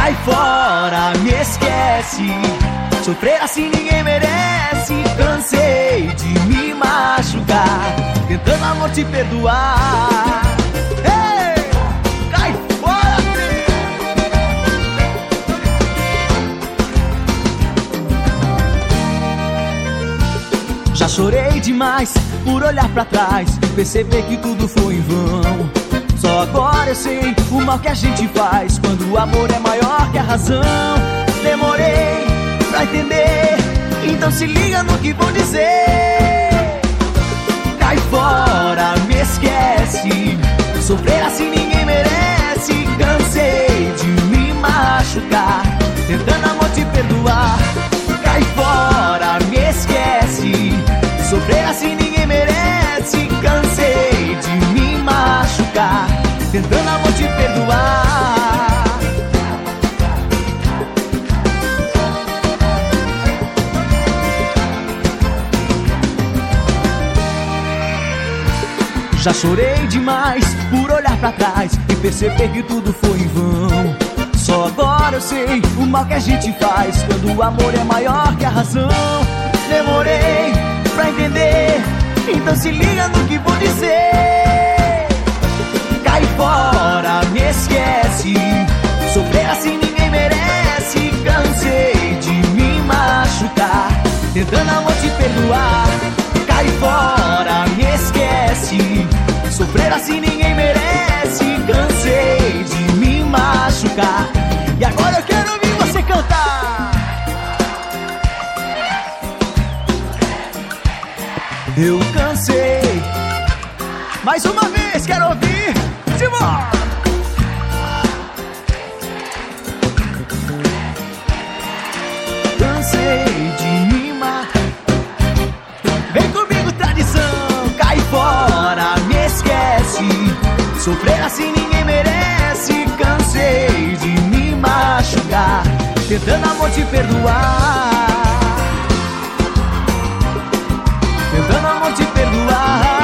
Cai fora, me esquece. Sofrer assim ninguém merece. Cansei de me machucar, tentando amor te perdoar. Ei, cai fora, já chorei demais por olhar pra trás, perceber que tudo foi em vão. Só agora eu sei o mal que a gente faz quando o amor é maior que a razão. Demorei pra entender, então se liga no que vou dizer. Cai fora, me esquece. Sofrer assim ninguém merece. Cansei de me machucar, tentando amor te perdoar. Cai fora, me esquece. Sofrer assim ninguém merece. Cansei de me machucar, tentando amor te perdoar. Já chorei demais por olhar pra trás e perceber que tudo foi em vão. Só agora eu sei o mal que a gente faz quando o amor é maior que a razão. Demorei pra entender, então se liga no que vou dizer. Cai fora, me esquece. Sofrer assim ninguém merece. Cansei de me machucar, tentando amor te perdoar. Cai fora, me esquece. Sofrer assim ninguém merece. Cansei de me machucar, e agora eu quero ouvir você cantar. Eu cansei. Mais uma vez, quero ouvir. Simão! Cansei de me machucar. Vem comigo, tradição. Cai fora, me esquece. Sofrer assim ninguém merece. Cansei de me machucar, tentando amor te perdoar. Tentando amor te perdoar.